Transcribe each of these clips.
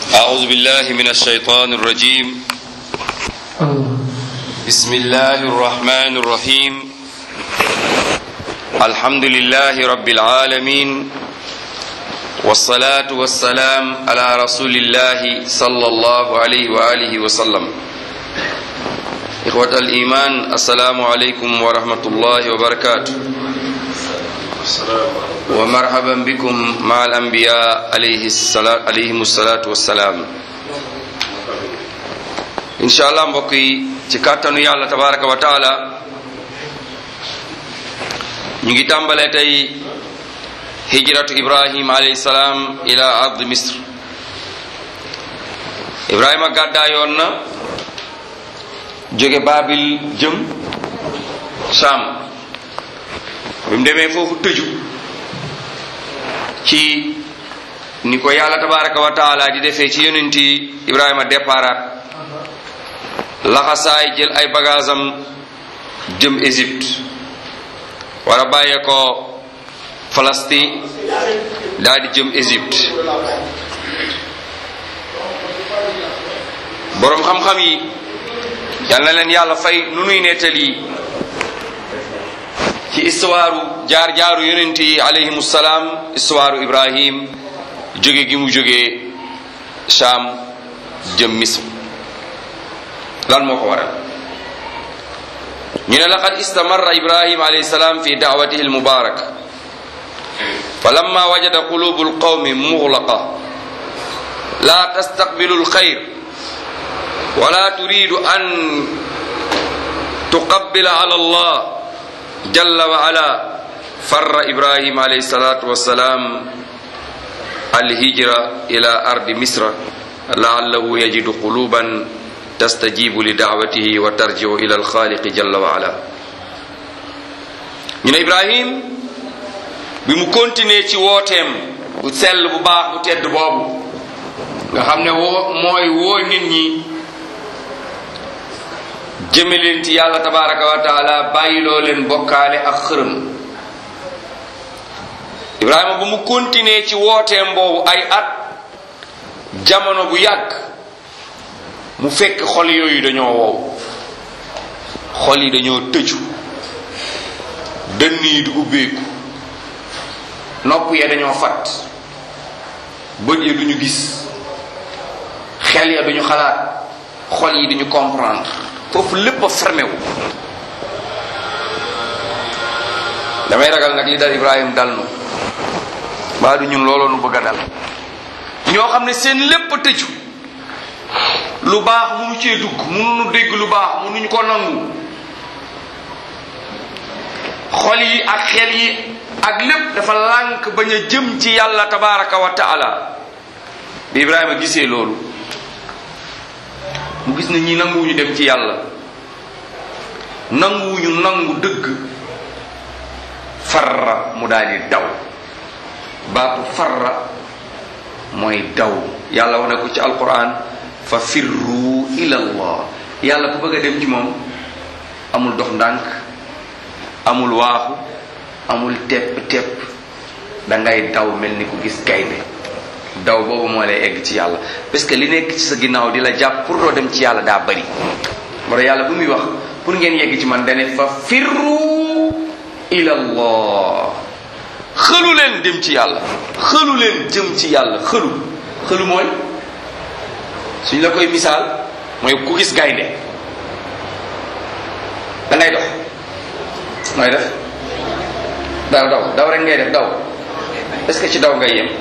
أعوذ بالله من الشيطان الرجيم بسم الله الرحمن الرحيم الحمد لله رب العالمين والصلاة والسلام على رسول الله صلى الله عليه وآله وسلم إخوة الإيمان السلام عليكم ورحمة الله وبركاته ومرحبا بكم مع الأنبياء عليهم الصلاة والسلام إن شاء الله mbokki ci kàttanu Yàlla tabaraka wa taala ñu ngi tàmbalee tey hijratu Ibrahim alayhi salaam ila ard Misr. Ibrahima gàddaayoon na jóge Babil jëm Sham bi mu demee foofu tëju ci ni ko Yàlla tabaraka wa taala di defee ci yonenti Ibrahima départ laxasaay jël ay bagaasam jëm Égypte war a bàyyee ko Palestine daal di jëm Égypte. boroom xam-xam yi yal na leen yàlla fay nu nuy nettali ci histoire jaar-jaaru yonent yi alayhimu salaam histoire Ibrahim jóge gi mu jóge Sham jëm Misr lan moo ko waral ñu ne laqad istamarra Ibrahim alayhi salaam fi da'watihi al-mubaraka falamma wajada qulubu al-qawmi mughlaqa la tastaqbilu al-khayr wa la turidu an tuqabbila ala Allah jalla wa ala farra Ibrahim alayhi salatu wassalam al-hijra ila ardi Misra la'allahu yajidu quluban tastajibu li da'watihi wa tarji'u ila al-khaliq jalla wa ala. ñu ne Ibrahim bi mu continuer ci wooteem bu sell bu baax bu tedd boobu nga xam ne mooy woo nit ñi jëme leen ci yàlla tabaraka wa taala bàyyiloo leen bokkaale ak xërëm. Ibrahima bu mu continuer ci wooteem boobu ay at jamono bu yàgg mu fekk xol yooyu dañoo wow, xol yi dañoo tëju, dënn yi du ubbeeku, nopp ya dañoo fat, bët ya duñu gis, xel ya duñu xalaat, xol yi duñu comprendre, foofu lépp a fermé wu. damay ragal nag li dal Ibrahim dal nu mbaa du ñun looloo nu bëgg a dal, ñoo xam ne seen lépp a tëju, lu baax munu cee dugg, munu dégg lu baax munuñu ko nangu, xol yi ak xel yi ak lépp dafa lànk bañ a jëm ci yàlla tabaraka wa taala. bi Ibrahima gisee loolu mu gis ne ñi nanguwuñu dem ci yàlla, nanguwuñu nangu dëgg, farra mu daal di daw. baatu farra mooy daw. yàlla wax na ko ci alquran fa firru ila allah. yàlla ku bëgg a dem ci moom amul dox ndànk, amul waaxu, amul tepp dangay daw mel ni ku gis gaynde. daw boobu moo lay egg ci yàlla, parce que li nekk ci sa ginnaaw di la jàpp pour doo dem ci yàlla daa bari. moo tax yàlla bu muy wax pour ngeen yegg ci man dane fa firru ila allah. xëlu leen dem ci yàlla, xëlu leen jëm ci yàlla. xëlu mooy suñ la koy misaal mooy ku gis gaynde da ngay dox nooy def daw rek ngay def daw. est-ce que ci daw ngay yem?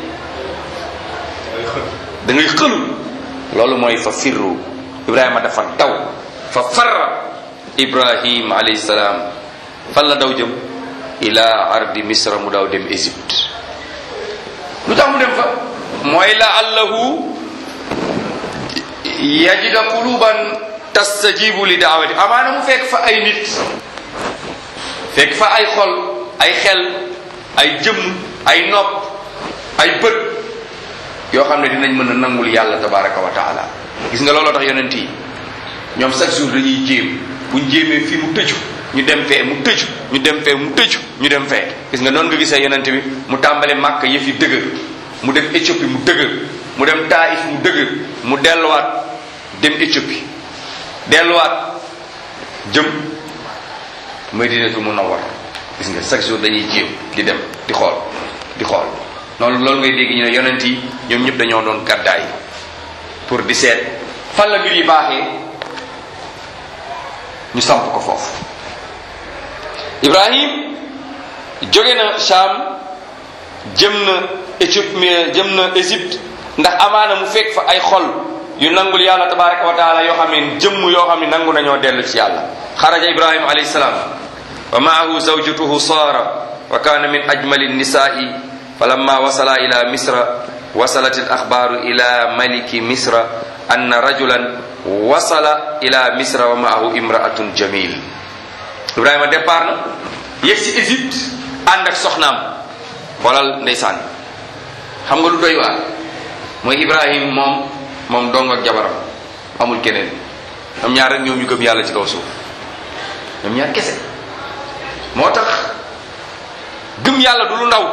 da ngay xëlu. loolu mooy fa firru. Ibrahima dafa daw. fa farra Ibrahim alayhi salaam. fan la daw jëm? ila ardi Misra, mu daw dem Égypte. lu tax mu dem fa? mooy la allahu yajida quluban tastajibu li daawati. amaana mu fekk fa ay nit, fekk fa ay xol, ay xel, ay jëmm, ay nopp, ay bët yoo xam ne dinañ mën a nangul yàlla tabaraka wa taala. gis nga looloo tax yonent yi ñoom chaque jour dañuy jéem, buñ jéemee fii mu tëju ñu dem fee mu tëju, ñu dem fee mu tëju, ñu dem fee. gis nga noonu nga gisee yonent bi mu tàmbale Màkka yëf yi dëgër, mu dem Éthiopie mu dëgër, mu dem Taïf mu dëgër, mu delluwaat dem Éthiopie, delluwaat jëm Madinatul Munawwar. gis nga chaque jour dañuy jéem di dem di xool noonu loolu ngay dégg ñu ne yonent yi ñoom ñëpp dañoo doon gàddaay pour di seet fan la mbir yi baaxee ñu samp ko foofu. Ibrahim jóge na Sham jëm na Éthiopie, jëm na Égypte, ndax amaana mu fekk fa ay xol yu nangul yàlla tabaraka wa taala yoo xam ne jëmm yoo xam ne nangu nañoo dellu ci yàlla. xaraja Ibrahim alayhi salaam wa maahu zawjatuhu Saara wa kaana min ajmali nisaa'i falamma wasala ila misra wasalat al axbaaru ila maliki misra anna rajulan wasala ila misra wa maahu imraatun jamil. Ibrahima départ na yegg si Égypte ànd ak soxnaam. xoolal ndeysaan, xam nga lu doy waar mooy Ibrahim moom dong ak jabaram, amul keneen. ñoom ñaar rek ñoom ñu gëm yàlla ci kaw suuf, ñoom ñaar kese. moo tax gëm yàlla du lu ndaw,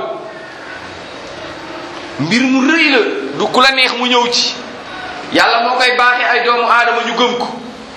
mbir mu rëy la, du ku la neex mu ñëw ci. yàlla moo koy baaxee ay doomu aadama ñu gëm ko.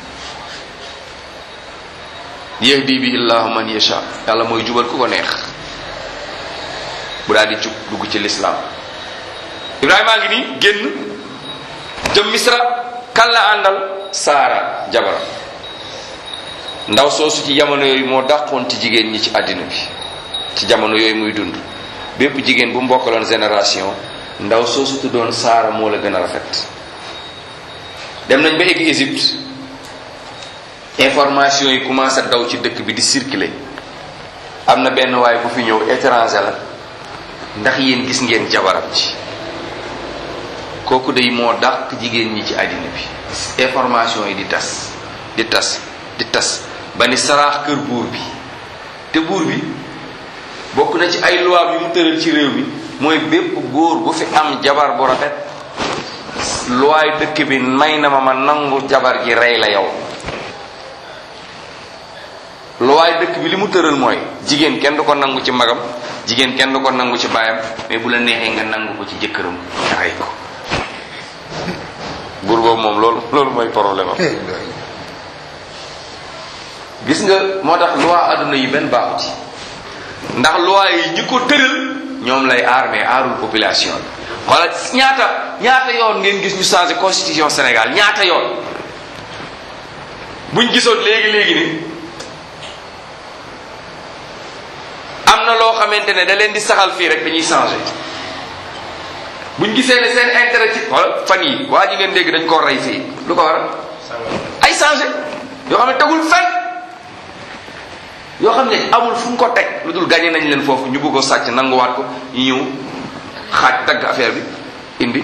yahdi bi illahu man yasha, yàlla mooy jubal ku ko neex bu daal di jub dugg ci lislaam. Ibrahima a ngi nii génn jëm Misra, kan la àndal? Saara jabaram. ndaw soosu ci jamono yooyu moo dàqoon ci jigéen ñi ci àddina bi, ci jamono yooyu muy dund. bépp jigéen bu mbokkaloon génération, ndaw soosu tuddoon Saara moo la gën a rafet. dem nañ ba egg Égypte, information yi commencé daw ci dëkk bi di circuler. am na benn waay bu fi ñëw étranger la, ndax yéen gis ngeen jabaram ci kooku day moo dàq jigéen ñi ci àddina bi. information yi di tas ba ni saraax kër buur bi. te buur bi bokk na ci ay loi yu mu tëral ci réew mi, mooy bépp góor bu fi am jabar bu rafet, loi dëkk bi may na ma nangu jabar ji rey la yow. loi dëkk bi li mu tëral mooy jigéen kenn du ko nangu ci magam, jigéen kenn du ko nangu ci baayam, mais bu la neexee nga nangu ko ci jëkkëram nga rey ko. buur boobu moom loolu mooy problème am. gis nga moo tax loi adduna yi benn baaxu ci, ndax loi yi ñi ko tëral ñoom lay aar mais aarul population bi. xoolal ñaata yoon ngeen gis ñu changé constitution Sénégal, ñaata yoon buñ gisoon léegi ni am na loo xamante ne da leen di saxal fii rek dañuy changé. buñ gisee ne seen intérêt ci xoolal fan yi waa ji ngeen dégg dañ koo rey fii, lu ko waral? ay changé yoo xam ne tegul fenn, yoo xam ne amul fu ñu ko teg, lu dul gagné nañ leen foofu, ñu bëgg a sàcc nanguwaat ko, ñu ñëw xaaj dagg affaire bi indi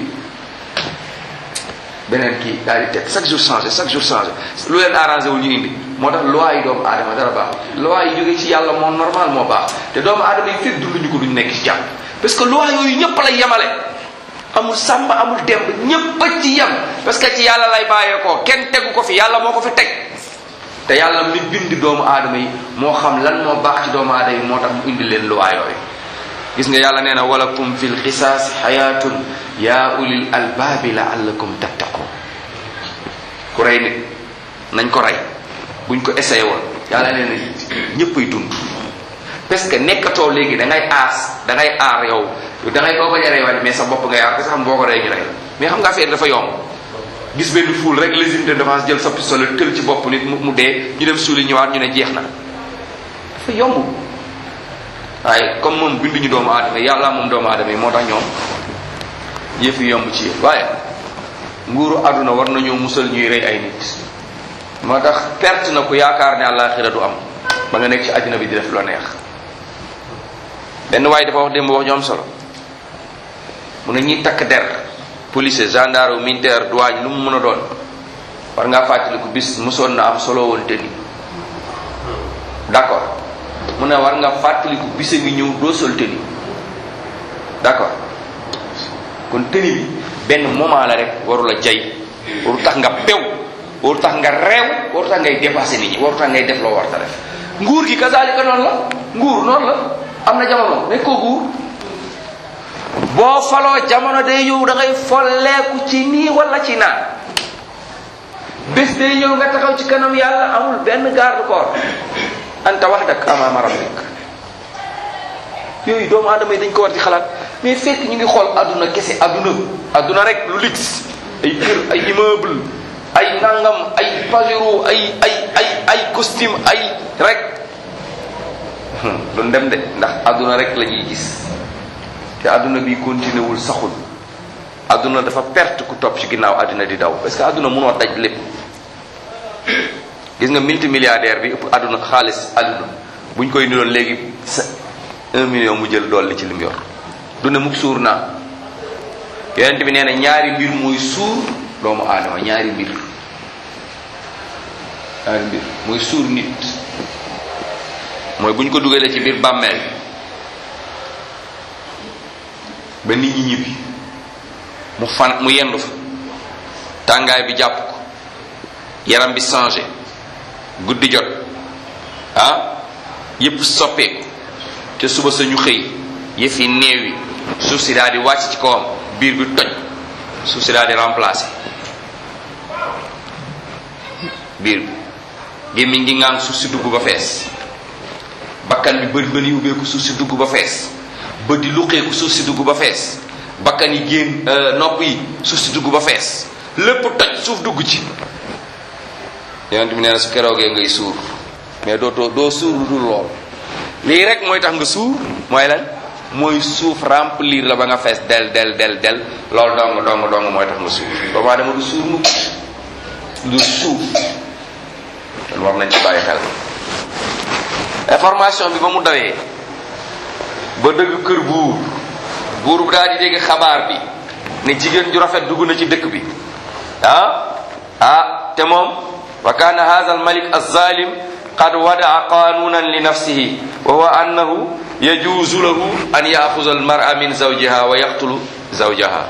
beneen kii daal di teg. chaque jour changé lu leen arrangé wul ñu indi. moo tax loi yi doomu aadama dara baax, loi yi jógee ci yàlla moo normal moo baax. te doomu aadama yi fekk dunduñu ko duñ nekk ci jàmm, parce que loi yooyu ñëpp lay yemale, amul sàmba amul demb, ñëpp a ci yem, parce que ci yàlla lay bàyyeekoo, kenn tegu ko fi, yàlla moo ko fi teg. te yàlla mi bind doomu aadama yi moo xam lan moo baax ci doomu aadama yi, moo tax mu indi leen loi yooyu. gis nga yàlla nee na walakum fil qisaas xayaatun yaa ulil albaabi laallakum tattaqun. ku rey nit nañ ko rey, buñ ko essayé woon yàlla nee na ñëppay dund, parce que nekkatoo léegi da ngay aar yow da ngay koo bañ a rey mais sa bopp ngay aar, parce que xam boo ko rey ñu rey mais xam nga affaire dafa yomb. gis benn foule rek légitime de défense jël sa pistolet tël ci bopp nit mu dee, ñu dem suuli ñëwaat ñu ne jeex na, dafa yomb. waaye comme moom binduñu doomu aadama yi, yàlla moom doomu aadama yi, moo tax ñoom yëf yi yomb ci yëf. waaye nguuru àdduna war nañoo musal ñuy rey ay nit. moo tax perte na ku yaakaar ne àllaaxira du am ba nga nekk ci àddina bi di def lu neex. benn waaye dafa wax démb wax ñu am solo, mu ne ñuy takk der, police, gendarme, militaire, douane, lu mu mën a doon, war ngaa fàttaliku bis mosoon na am solo woon te ni d'accord. mu ne war nga fàttaliku bise bi ñëw doo sol tenue, d'accord. kon tenue bi benn moment la rek, waru la jay, waru tax nga pew, waru tax nga reew, waru tax ngay dépassé nit ñi, waru tax ngay def loo war ta def. nguur gi kazaalika noonu la, nguur noonu la, am na jamono nekkoo nguur boo faloo jamono day ñëw da ngay folleeku ci nii wala ci naa. bés day ñëw nga taxaw ci kanam yàlla amul benn garde corps anta wahdak amaama rabbik. yooyu doomu aadama yi dañ ko war di xalaat mais fekk ñu ngi xool adduna kese adduna rek lu luxe ay kër ay immeuble ay nangam ay pajero ay costume ay rek lu dem de ndax adduna rek la ñuy gis te adduna bi continué wul saxul. adduna dafa perte ku topp ci ginnaaw adduna di daw parce que adduna mënoo daj lépp. gis nga multimilliardaire bi ëpp adduna xaalis adduna buñ koy niroon léegi 1 million mu jël dolli ci lim yor du ne mukk suur naa. yonent bi nee na ñaari mbir mooy suur doomu aadama ñaari mbir mooy suur nit mooy buñ ko dugalee ci biir bàmmeel ba nit ñi ñibbi mu yendu fa tàngaay bi jàpp ko yaram bi changé guddi jot yépp soppeeku te suba sa ñu xëy yëf yi néew yi suuf si daal di wàcc ci kawam biir bi toj suuf si daal di remplacé biir bi gémmiñ gi ngaan suuf si dugg ba fees bakkan bi bët ba ni ubbeeku suuf si dugg ba fees bët di luqeeku suuf si dugg ba fees bakkan yi génn nopp yi suuf si dugg ba fees lépp toj suuf dugg ci. yonent bi nee na su keroogee ngay suur mais doo suur lu dul lool lii rek mooy tax nga suur mooy lan mooy suuf remplir la ba nga fees del loolu dong mooy tax nga suur boobaa dama du suur mukk du suuf te war nañ ci bàyyi xel. information bi ba mu dawee ba dëgg kër buur bi daal di dégg xabaar bi ne jigéen ju rafet dugg na ci dëkk bi te moom wa kaana hadha al malik az-zalim qad wada'a qanunan li nafsihi wa huwa annahu yajuzu lahu an ya'khudha al mar'a min zawjiha wa yaqtulu zawjaha.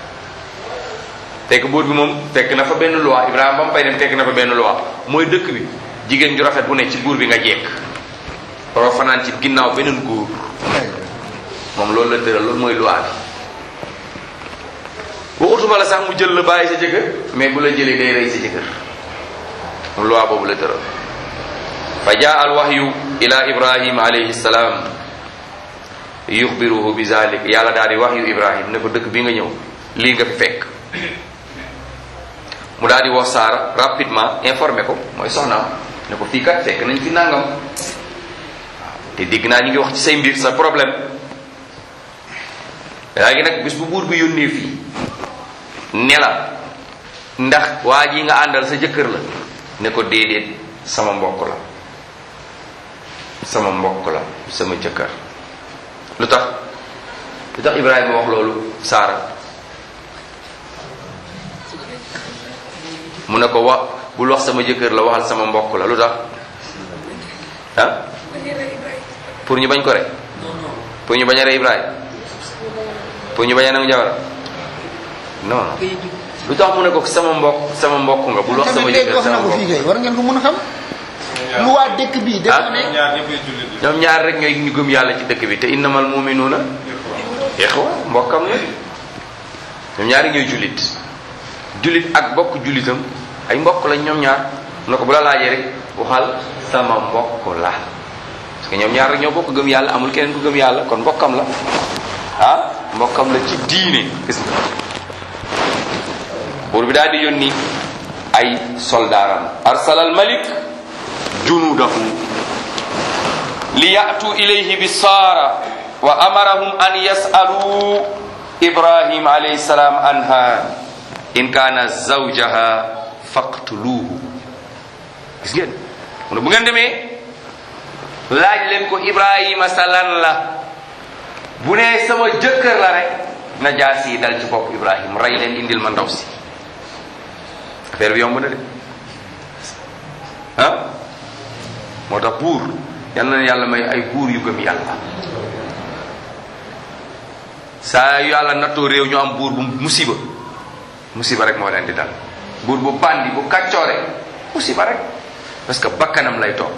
fekk buur bi moom fekk na fa benn loi Ibrahima ba mu fay dem fekk na fa benn loi mooy dëkk bi jigéen ju rafet bu ne ci buur bi nga jekk waroo fanaan ci ginnaaw beneen góor moom loolu la tëral loolu mooy loi bi waxutuma la sax mu jël la bàyyi sa jëkkër mais bu la jëlee day rey sa jëkkër moom loi boobu la tëral. fa jaa al wahyu ila Ibrahim alayhi salaam yuxbiruhu bi zalik yàlla daal di wahyu Ibrahim ne ko dëkk bi nga ñëw lii nga fi fekk. mu daal di woo Saara rapidement informé ko mooy soxnaam ne ko fii kat fekk nañ fi nangam te dégg naa ñu ngi wax ci say mbir sa problème. léegi nag bis bu buur bi yónnee fii ne la ndax waa ji nga àndal sa jëkkër la ne ko déedéet sama mbokk la sama jëkkër. lu tax Ibrahima wax loolu Saara mu ne ko bul wax sama jëkkër la waxal sama mbokk la lu tax pour ñu bañ ko rek pour ñu bañ a rey Ibrahima pour ñu bañ a nangu jabar non lu tax mu ne ko sama mbokk nga bul wax sama jëkkër sama mbokk war ngeen ko mën a xam lu waa dëkk bi dafa ne ñoom ñaar rek ñooy ñu gëm yàlla ci dëkk bi te innamal mu'minuuna ixwa mbokkam la ñoom ñaar ñooy jullit ak bokk jullitam ay mbokk lañ ñoom ñaar mu ne ko bu la laajee rek waxal sama mbokk la parce que ñoom ñaar rek ñoo bokk gëm yàlla amul keneen ku gëm yàlla kon mbokkam la mbokkam la ci diine gis nga buur bi daal di yónni ay soldaaram arsalal malik junudahu li ya'tu ilayhi bi saara wa amarahum an yas'alu ibrahim alayhi salam anha in kaana zawjaha faqtuluhu gis ngeen mu ne bu ngeen demee laaj leen ko ibrahima salan la bu nee sama jëkkër la rek na jaas yi dal ci bopp ibrahim rey leen indil ma ndaw si affaire bi yomb na de moo tax buur yal na yàlla may ay buur yu gëm yàlla saa yu yàlla nattoo réew ñu am buur bu musiba rek moo leen di dal buur bu bandi bu kàccoore musiba rek parce que bakkanam lay topp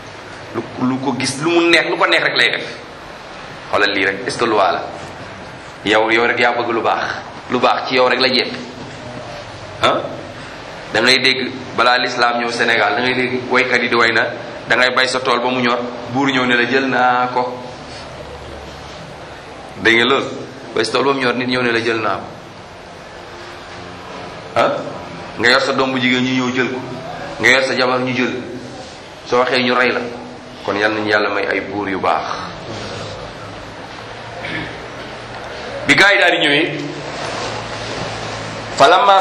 lu ko gis lu mu neex lu ko neex rek lay def xoolal lii rek est-ce que loi la yow rek yaa bëgg lu baax ci yow rek la jépp ah da ngay dégg balaa l'islam ñëw Sénégal da ngay dégg waykat yi di way na da ngay bay sa tool ba mu ñor buur ñëw ne la jël naa ko. dégg nga loolu bay sa tool ba mu ñor nit ñëw ne la jël naa ko ah nga yor sa doom bu jigéen ñu ñëw jël ko nga yor sa jabar ñu jël soo waxee ñu rey la kon yal nañu yàlla may ay buur yu baax. bi gaa yi daal di ñëwee fa lamma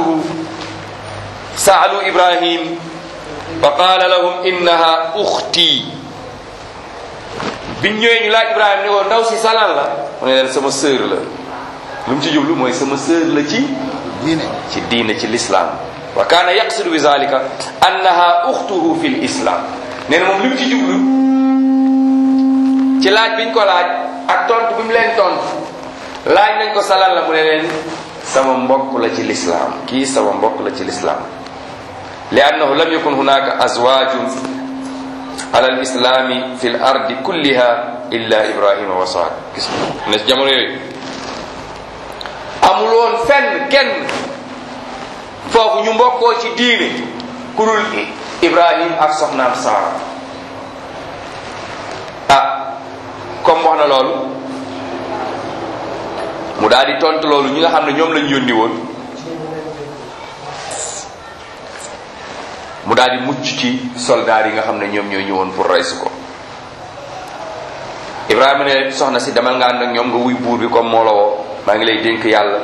saalu Ibrahim fa qaala lahum innaha uxti. biñ ñëwee ñu laaj Ibrahima ne ko ndaw si salaan la mu ne leen sama sœur la lu mu ci jublu mooy sama sœur la ci diine ci l'islam wa kaana yaqsidu bi zalika annaha uxtuhu fi l islam nee na moom li mu ci jublu ci laaj biñ ko laaj ak tontu bi mu leen tontu laaj nañ ko salaan la mu ne leen sama mbokk la ci l'islam kii sama mbokk la ci l'islam li annahu lam yakun hunaka azwajun ala al islami fi l ardi kulliha illa Ibrahima wa Saad. gis ne jamono yooyu amul woon fenn kenn foofu ñu mbokkoo ci diine ku dul Ibrahim ak soxnaam Saara. comme wax na loolu mu daal di tontu loolu ñi nga xam ne ñoom lañ yónni woon mu daal di mucc ci soldaar yi nga xam ne ñoom ñoo ñëwoon pour rey si ko. Ibrahima ne soxna si demal nga ànd ak ñoom nga wuy buur bi comme moo la woo maa ngi lay dénk yàlla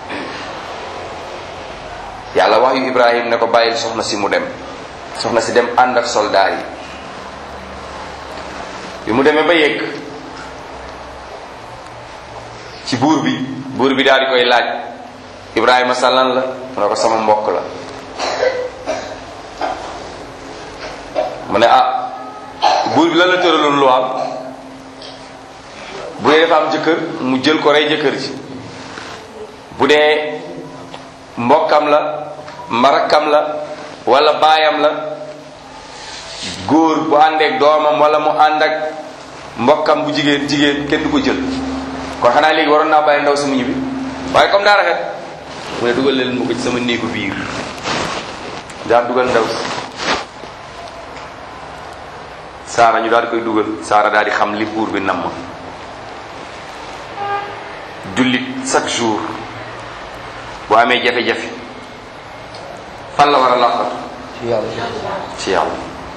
wax yu Ibrahima ne ko bàyyil soxna si mu dem soxna si dem ànd ak soldaar yi. bi mu demee ba yegg ci buur bi daal di koy laaj Ibrahima salan la mu ne ko sama mbokk la. mu ne buur bi lan la tëraloon lu am bu dee dafa am jëkkër mu jël ko rey jëkkër ji bu dee mbokkam la marakkam la wala baayam la góor bu àndeek doomam wala mu ànd ak mbokkam bu jigéen kenn du ko jël. kon xanaa léegi waroon naa bàyyi ndaw si mu ñibbi waaye comme daa rafet mu ne dugal leen mu ko ci sama néegu biir daal dugal ndaw si Saara ñu daal di koy dugal Saara daal di xam li buur bi namm. jullit chaque jour bu amee jafe-jafe fan la war a laqatu ci yàlla.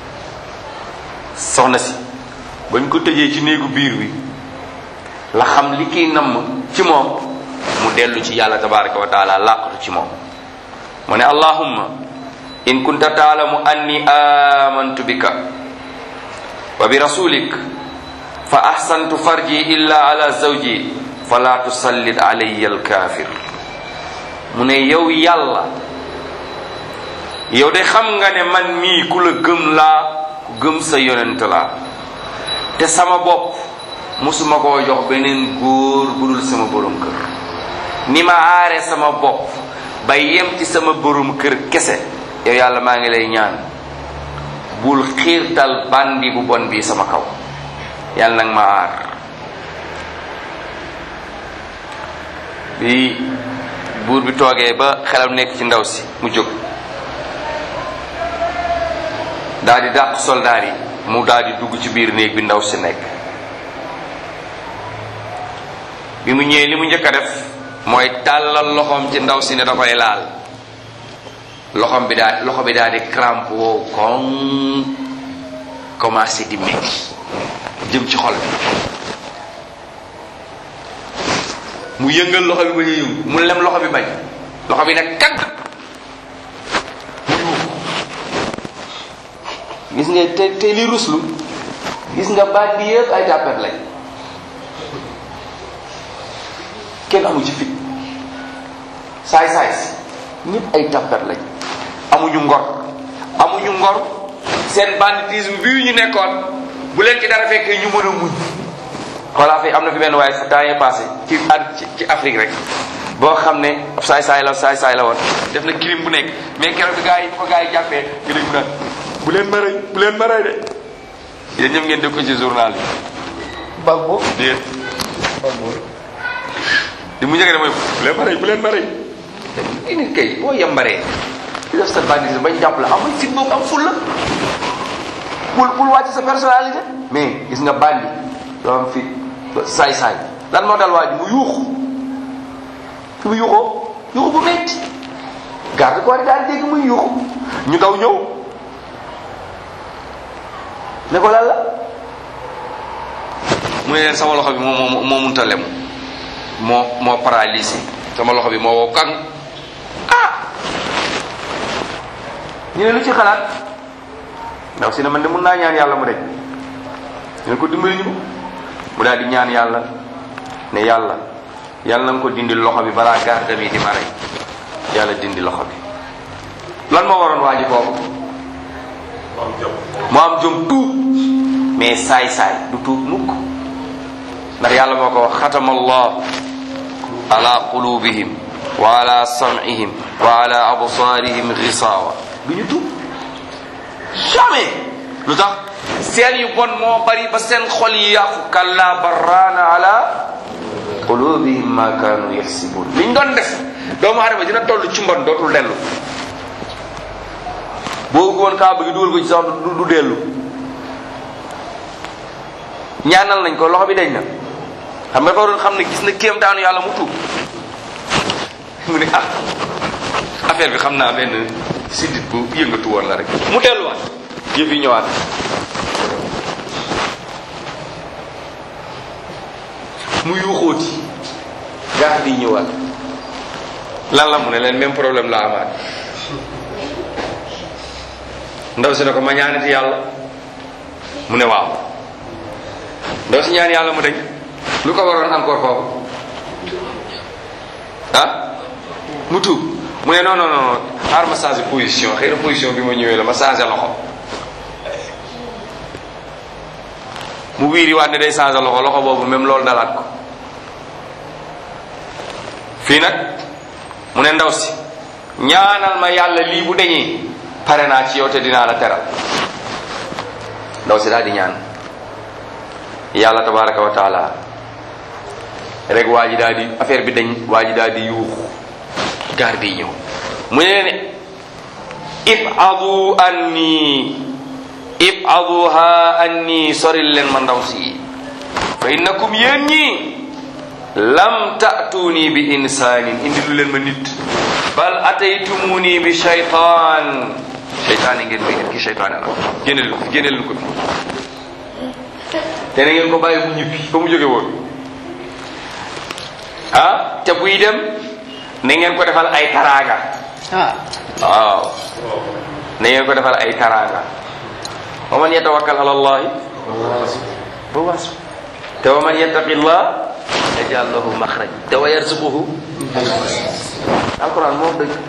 soxna si bañ ko tëjee ci néegu biir bi la xam li kiy namm ci moom mu dellu ci yàlla tabaraka wa taala laqatu ci moom. mu ne allahumma in kunta taalamu anni amantu bika wa bi rasulik fa ahsantu farji illa ala zawji fala tusallit alayya alkaafir. mu ne yow yàlla yow de xam nga ne man mii ku la gëm laa ku gëm sa yonent laa te sama bopp musuma koo jox beneen góor bu dul sama borom kër. ni ma aare sama bopp ba yem ci sama borom kër kese yow yàlla maa ngi lay ñaan bul xiirtal bandi bu bon bi sama kaw yàlla nag ma aar. bi buur bi toogee ba xelam nekk ci ndaw si mu jóg daal di dàq soldaar yi mu daal di dugg ci biir néeg bi ndaw si nekk. bi mu ñëwee li mu njëkk a def mooy tàllal loxoom ci ndaw si ne da koy laal loxo bi daal di crampe woo kon commencé di metti jëm ci xol bi. mu yëngal loxo bi ba ñu yëngu mu lem loxo bi bañ loxo bi nag kagg gis nga te li ruslu gis nga baat bi yëpp ay tàppet lañ kenn amu ci fit saay ñëpp ay tàppet lañ amuñu ngor seen banditisme bii ñu nekkoon bu leen ci dara fekkee ñu mën a muñ. voilà fi am na fi benn waaye temps yii passé ci Afrique rek boo xam ne saay-saay la woon def na crime bu nekk mais keroog bi gaa yi jàppee nga dégg naan bu leen ma rey de yéen ñëpp ngeen dégg ko ci journal yi. Bagbo déet li mu njëkk a def mooy bu leen ma rey i nit kay boo yambaree di def sa banditisme bañ jàpp la amul fit boobu am ful la bul wàcc sa personnalité mais gis nga bandi doo am fit saay-saay lan moo dal waa ji mu yuuxu fi mu yuuxoo yuuxu bu metti garde corps daal dégg muy yuuxu ñu daw ñëw ne ko lan la mu ne leen sama loxo bi moo munta lem moo paralysé sama loxo bi moo wow kan ñu ne lu ci xalaat ndaw si ne man de mun naa ñaan yàlla mu dej ñu ne ko dimbali ñu mu daal di ñaan yàlla ne yàlla na nga ko dindi loxo bi balaa garde bi di ma rey yàlla dindi loxo bi lan moo waroon waa ji foofu mu am jom tuub mais saay-saay du tuub mukk ndax yàlla moo ko wax xatama allah ala qulubihim wa ala sam'ihim wa ala absarihim ghisawa du ñu tuub jamais lu tax seen yu bon moo bari ba seen xol yi yàqu kalla barraana ala qulubihim ma kaanu yaxsibun liñ doon def doomu aadama dina toll ci mbon dootul dellu boo woon kaa bëgg dugal ko ci sax du dellu ñaanal nañ ko loxo bi dañ na xam nga dafa doon xam ne gis na kéemtaanu yàlla mu tuub mu ne affaire bi xam naa benn siddit bu yëngatu woon la rek mu delluwaat yëf yi ñëwaat mu yuuxóoti gaa di ñëwaat lan la mu ne leen même problème la amaat ndaw si ne ko ma ñaanati yàlla mu ne waaw ndaw si ñaan yàlla mu dañ lu ko waroon encore foofu mu tuub mu ne non xaar ma changé position xëy na position bi ma ñëwee la ma changé loxo mu wiiri waat ne day changé loxo boobu même loolu dalaat ko fii nag mu ne ndaw si ñaanal ma yàlla lii bu dañee pare naa ci yow te dinaa la teral ndaw si daal di ñaan yàlla tabaraka wa taala rek waa ji daal di affaire bi dañ waa ji daal di yuuxu garde yi ñëw mu ne ne ibaduha anni soril leen ma ndaw si fa innakum yéen ñi lam ta'tuni bi insanin indi lu leen ma nit bal ataytumuni bi shaytan shaytaan yi ngeen may nit ki shaytaan la génne leen ko te na ngeen ko bàyyi mu ñibbi fa mu jóge woon te buy dem na ngeen ko defal ay taraanga waaw na ngeen ko defal ay taraanga wa man yatawakkal ala allahi ba wasu te wa man yattaqi llah yaj'al lahu maxraj te wa yarzuquhu alquran moom dëgg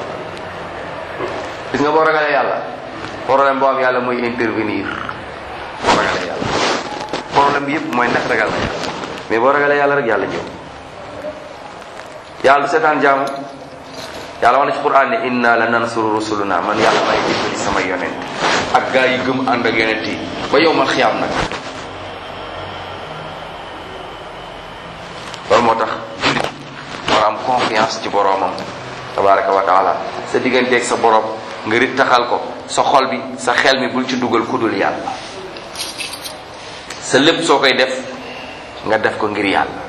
gis nga boo ragalee yàlla problème boo am yàlla mooy intervenir boo ragalee yàlla problème bi yëpp mooy ndax ragal na yàlla mais boo ragalee yàlla rek yàlla ñëw yàlla du seetaan jaamu yàlla wax na ci Qur'an ne inna la nansuru rusuluna man yàlla may dimbali sama yonent ak gaa yi gëm ànd ak yonent yi ba yow mal xiyaam nag loolu moo tax jullit war am confiance ci boroomam tabaraka wa taala sa digganteeg sa borom nga rittaxal ko sa xol bi sa xel mi bul ci dugal kudul yàlla sa lépp soo koy def nga def ko ngir yàlla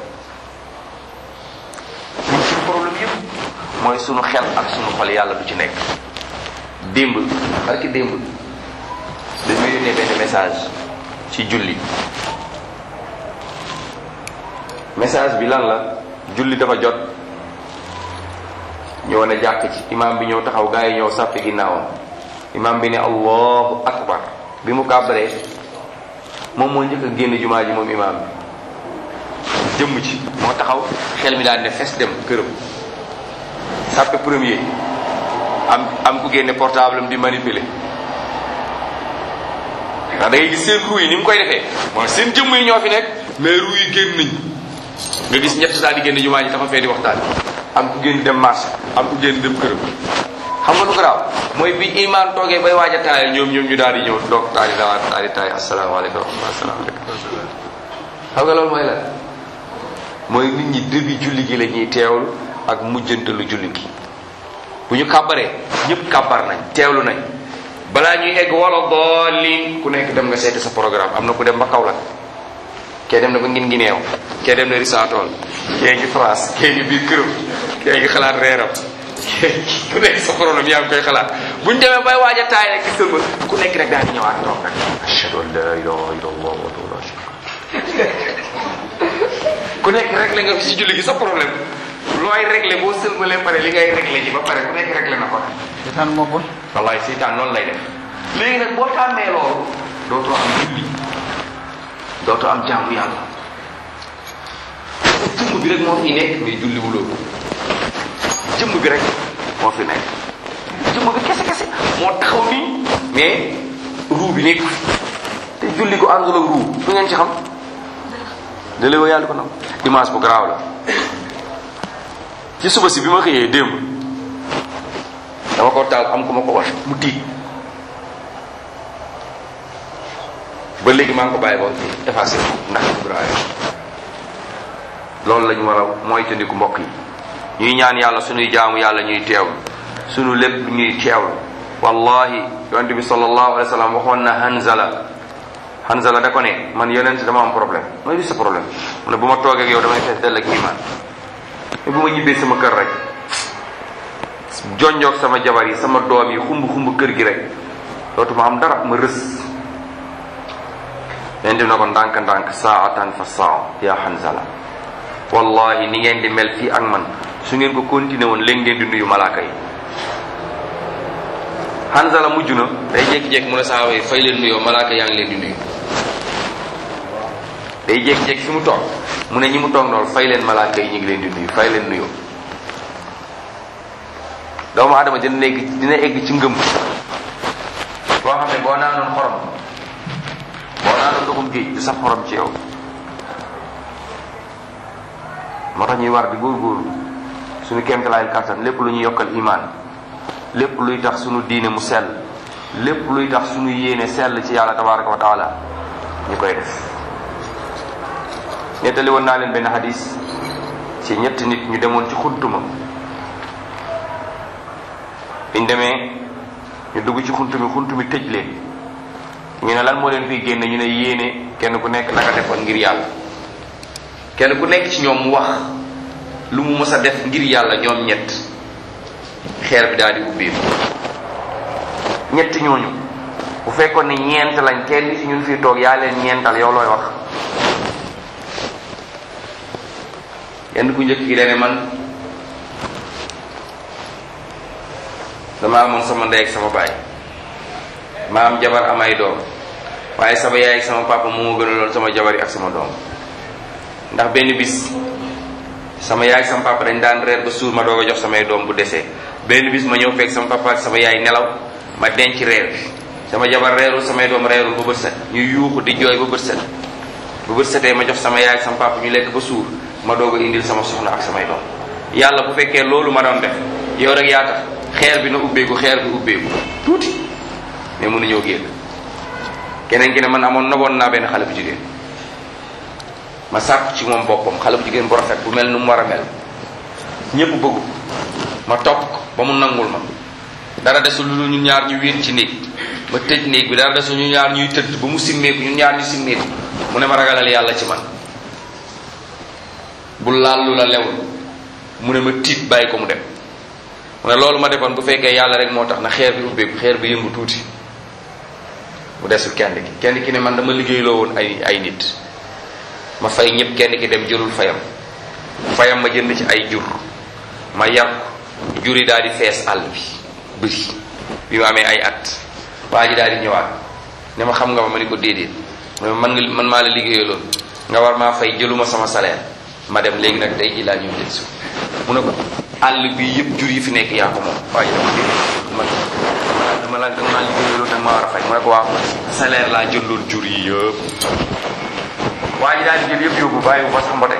liñ suñu problème yëpp mooy sunu xel ak sunu xol yàlla du ci nekk démb barki démb dañ may yónnee benn message ci julli message bi lan la julli dafa jot ñëw na jàkk ci imam bi ñëw taxaw gaa yi ñëw sàppi ginnaawam imam bi ne allahu akbar bi mu kàbbaree moom moo njëkk a génn jumaa ji moom imam bi jëmm ci moo taxaw xel mi daal ne fes dem këram sàppe premier am ku génne portable am di manipuler ndax da ngay gis seen ruu yi ni mu koy defee mooy seen jëmm yi ñoo fi nekk mais ruu yi génn nañ nga gis ñett daal di génn jumaa ji taxa fee di waxtaan am ku génn dem marché am ku génn dem këram xam nga lu garaaw mooy bi imaan toogee bay waaj a taayal ñoom ñu daal di ñëw doog daal di taay asalaamaaleykum asalaamaaleykum xam nga loolu mooy la mooy nit ñi début julli gi la ñuy teewlu ak mujjantalu julli gi. bu ñu kàbbaree ñëpp kàbbar nañ teewlu nañ balaa ñuy egg wala doolin ku nekk dem nga seeti sa programme. am na ku dem ba Kaolack, kee dem na ba Guinguinéo, kee dem na Rissaatool, kee ngi France, kee ngi biir këram, kee ngi xalaat reeram, ku nekk sa problème yaa ngi koy xalaat. bu ñu demee bay waaj a taay rek gis nga ku nekk rek daal di ñëwaat toog rek. ashhadu an la ilaha illallah wa la sharika ku nekk réglé nga fi si julli gi sa problème. looy réglé boo sëlmalee pare li ngay réglé ji ba pare ku nekk réglé na ko. seetaan moo bon. wallaay seytaan noonu lay def. léegi nag boo tàmmee loolu dootoo am julli, dootoo am jaamu yàlla. jëmm bi rek moo fi nekk mais julli wuloo ko. jëmm bi rek moo fi nekk. jëmm bi kese moo taxaw nii mais ruu bi nekk te julli ko àndul ak ruu lu ngeen ci xam. léeg-léeg yàlla ko nag image bu garaaw la. ci suba si bi ma xëyee démb dama ko taal am ku ma ko wax mu tiit ba léegi maa ngi ko bàyyi ba effacé ndax loolu la ñu war a moytandiku mbokk yi. ñuy ñaan yàlla suñuy jaamu yàlla ñuy teewlu suñu lépp ñuy teewlu. wallahi yonent bi sallallahu alayhi wa sallam waxoon na Hanzala da ko ne man yonent dama am problème. mooy li sa problème mu ne bu ma toogee ak yow damay fees dell ak iman bu ma ñibbee sama kër rek jonjoog sama jabar yi sama doom yi xumb kër gi rek dootuma am dara ma rës. leen di na ko ndànk saatan fa saa ya Hanzala wallahi ni ngeen di mel fii ak man su ngeen ko continué woon léegi ngeen di nuyu malaaka yi. Hanzala mujj na day jékki-jékki mu ne saaba yi fay leen nuyoo malaaka yaa ngi leen di nuyu. day jékki-jékki fi mu toog mu ne ñi mu toog noonu fay leen malaaka yi ñu ngi leen di nuyu fay leen nuyoo. doomu aadama dina egg ci ngëm boo xam ne boo naanoon xorom boo naanoon ndoxum géej du sax xorom ci yow. moo tax ñuy war di góorgóorlu suñu kéemtalaayal kàttan lépp lu ñuy yokkal imaan, lépp luy tax suñu diine mu sell, lépp luy tax suñu yéene sell ci yàlla tabaraka wa taala ñu koy def. nettali woon naa leen benn hadis ci ñetti nit ñu demoon ci xuntuma. biñ demee ñu dugg ci xunt mi tëj leen ñu ne lan moo leen fiy génne ñu ne yéene kenn ku nekk naka defoon ngir yàlla. kenn ku nekk ci ñoom mu wax lu mu mës a def ngir yàlla ñoom ñett. xeer bi daal di ubbeeku. ñetti ñooñu bu fekkoon ne ñeent lañ kenn ci ñun fii toog yaa leen ñeental yow looy wax. kenn ku njëkk gi dane man dama amoon sama ndey ak sama baay ma am jabar am ay doom waaye sama yaay ak sama papa moo ma gënaloon sama jabar yi ak sama doom. ndax benn bis sama yaay ak sama papa dañ daan reer ba suur ma doog a jox samay doom bu desee. benn bis ma ñëw fekk sama papa ak sama yaay nelaw ma denc reer bi sama jabar reerul samay doom reerul ba bët set ñu yuuxu di jooy ba bët set. ba bët setee ma jox sama yaay ak sama papa ñu lekk ba suur ma doog a indil sama soxna ak samay doom. yàlla bu fekkee loolu ma doon def yow rek yaa tax xeer bi na ubbeeku xeer bi ubbeeku tuuti mais mënuñoo génn. keneen ki ne man noboon naa benn xale bu jigéen ma sàkk ci moom boppam xale bu jigéen bu rafet bu mel nu mu war a mel ñépp bëggu ma topp ko ba mu nangul ma dara desul lu ñun ñaar ñu wéet ci néeg ma tëj néeg bi dara desul ñu ñaar ñuy tëdd ba mu simmeeku ñun ñaar ñu simmeeku mu ne ma ragalal yàlla ci man bu laal lu la lewul mu ne ma tiit bàyyi ko mu dem. mu ne loolu ma defoon bu fekkee yàlla rek moo tax na xeer bi ubbeeku xeer bi yëngu tuuti mu desul kenn ki ne man dama liggéeyloo woon ay nit ma fay ñëpp kenn ki dem jëlul fayam ma jënd ci ay jur ma yar ko jur yi daal di fees àll bi bëri bi mu amee ay at waa ji daal di ñëwaat ne ma xam nga ma ni ko déedéet man maa la liggéeyaloon nga war maa fay jëluma sama salaire ma dem léegi nag tey ji laa ñëw jël si mu ne ko àll bi yëpp jur yi fi nekk yaa ko moom waa ji dama déedéet dama la liggéeyaloon nag ma war a fay mu ne ko waaw salaire laa jëloon jur yi yëpp waa ji daal di jël yëpp yóbbu bàyyi bu fa sax mbote.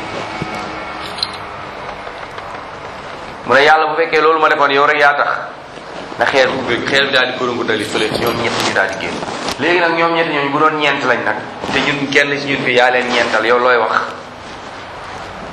mu ne yàlla bu fekkee loolu ma defoon yow rek yaa tax na xeer bi daal di korongu dali fële ñoom ñett ñu daal di génn. léegi nag ñoom ñett ñooñu bu doon ñeent lañ nag te ñun kenn ci ñun fi yaa leen ñeental yow looy wax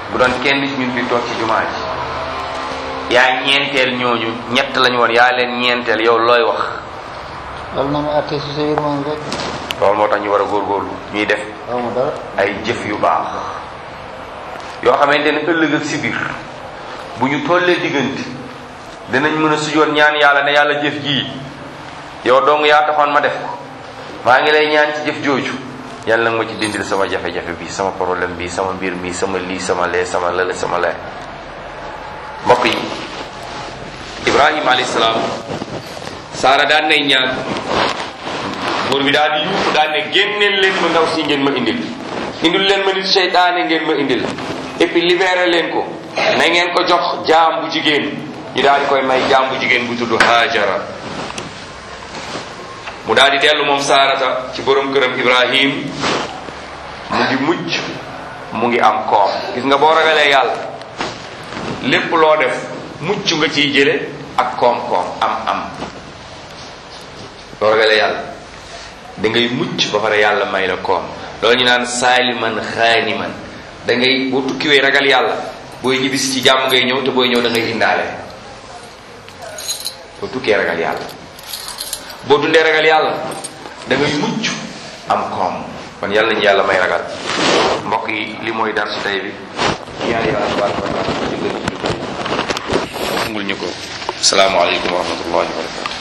bu doon kenn ci ñun fi toog ci jumaa ji yaa ñeenteel ñooñu ñett lañu woon yaa leen ñeenteel yow looy wax. loolu na ma àttee si sa yërmande rek. loolu moo tax ñu war a góorgóorlu ñuy def ay jëf yu baax yoo xamante ne ëllëg ak si biir bu ñu tollee diggante dinañ mën a sujjoon ñaan yàlla ne yàlla jëf jii yow dong yaa taxoon ma def ko maa ngi lay ñaan ci jëf jooju yàlla nag ma ci dindil sama jafe-jafe bi sama problème bi sama mbir mi sama lii sama lee sama lële sama lee. mbokk yi Ibrahima alayhi salaam Saara daan nay ñaan buur bi daal di yuuxu daal ne génneel leen ma ndaw si ngeen ma indil leen ma nit seytaane ngeen ma indil et puis libéré leen ko na ngeen ko jox jaam bu jigéen ñu daal di koy may jaam bu jigéen bu tudd Hajara mu daal di dellu moom Saarata ci borom këram Ibrahim mu ngi mucc mu ngi am koom. gis nga boo ragalee yàlla lépp loo def mucc nga ciy jële ak koom-koom am boo ragalee yàlla da ngay mucc ba pare yàlla may la koom. loolu ñu naan saaliman xaaniman da ngay boo tukkiwee ragal yàlla booy ñibbisi ci jàmm ngay ñëw te booy ñëw da ngay indaale. boo tukkee ragal yàlla boo dundee ragal yàlla da ngay mucc am koom. kon yàlla nañu yàlla may ragal. mbokk yi li mooy dar si tey bi ñaan yàlla subhanahu wa taala jéggal ñu ko. asalaamaaleykum wa rahmatullahi wa barakatu.